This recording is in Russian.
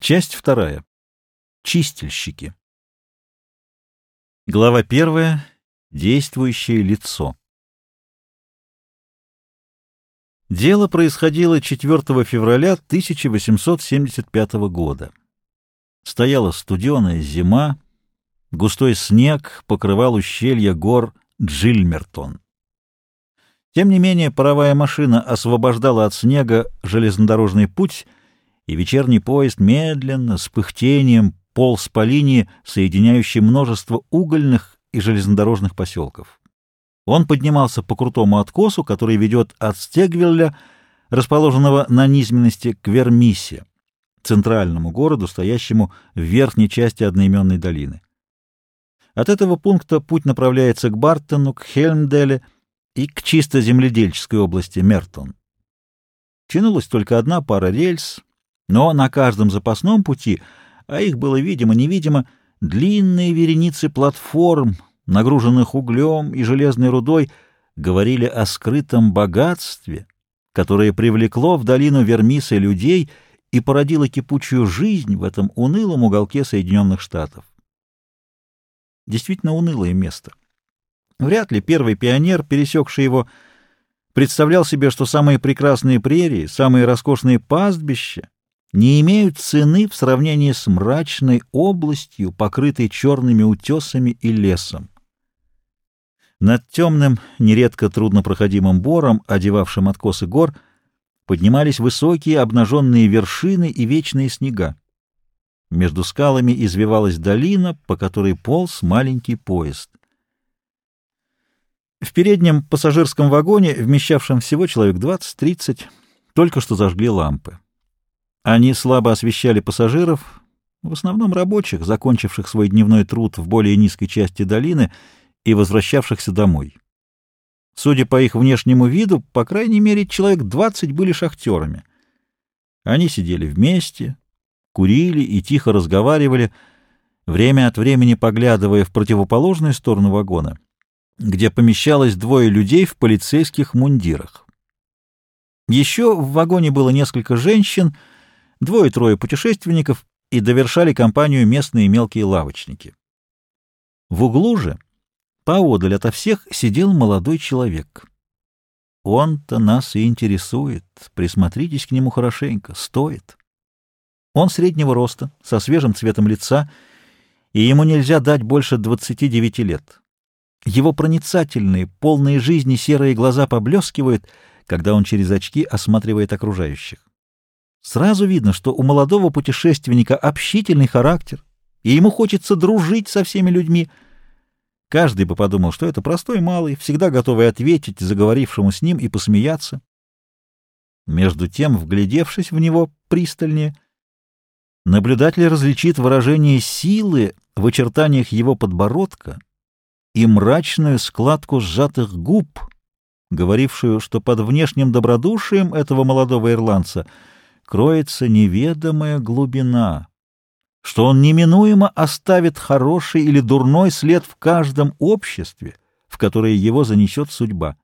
Часть вторая. Чистильщики. Глава первая. Действующее лицо. Дело происходило 4 февраля 1875 года. Стояла студеная зима, густой снег покрывал ущелья гор Джильмертон. Тем не менее, паровая машина освобождала от снега железнодорожный путь, и вечерний поезд медленно, с пыхтением, полз по линии, соединяющей множество угольных и железнодорожных поселков. Он поднимался по крутому откосу, который ведет от Стегвилля, расположенного на низменности, к Вермисе, центральному городу, стоящему в верхней части одноименной долины. От этого пункта путь направляется к Бартону, к Хельмделе и к чисто земледельческой области Мертон. Тянулась только одна пара рельс, но на каждом запасном пути, а их было видимо-невидимо, длинные вереницы платформ, нагруженных углем и железной рудой, говорили о скрытом богатстве, которое привлекло в долину Вермиса людей и породило кипучую жизнь в этом унылом уголке Соединенных Штатов. Действительно унылое место. Вряд ли первый пионер, пересекший его, представлял себе, что самые прекрасные прерии, самые роскошные пастбища не имеют цены в сравнении с мрачной областью, покрытой черными утесами и лесом. Над темным, нередко труднопроходимым бором, одевавшим откосы гор, поднимались высокие обнаженные вершины и вечные снега. Между скалами извивалась долина, по которой полз маленький поезд. В переднем пассажирском вагоне, вмещавшем всего человек 20-30, только что зажгли лампы. Они слабо освещали пассажиров, в основном рабочих, закончивших свой дневной труд в более низкой части долины и возвращавшихся домой. Судя по их внешнему виду, по крайней мере, человек 20 были шахтерами. Они сидели вместе, курили и тихо разговаривали, время от времени поглядывая в противоположную сторону вагона, где помещалось двое людей в полицейских мундирах. Еще в вагоне было несколько женщин, двое-трое путешественников, и довершали компанию местные мелкие лавочники. В углу же, поодаль ото всех, сидел молодой человек. Он-то нас и интересует, присмотритесь к нему хорошенько, стоит. Он среднего роста, со свежим цветом лица, и ему нельзя дать больше 29 лет. Его проницательные, полные жизни серые глаза поблескивают, когда он через очки осматривает окружающих. Сразу видно, что у молодого путешественника общительный характер, и ему хочется дружить со всеми людьми. Каждый бы подумал, что это простой малый, всегда готовый ответить заговорившему с ним и посмеяться. Между тем, вглядевшись в него пристальнее, наблюдатель различит выражение силы в очертаниях его подбородка и мрачную складку сжатых губ, говорившую, что под внешним добродушием этого молодого ирландца кроется неведомая глубина, что он неминуемо оставит хороший или дурной след в каждом обществе, в которое его занесет судьба.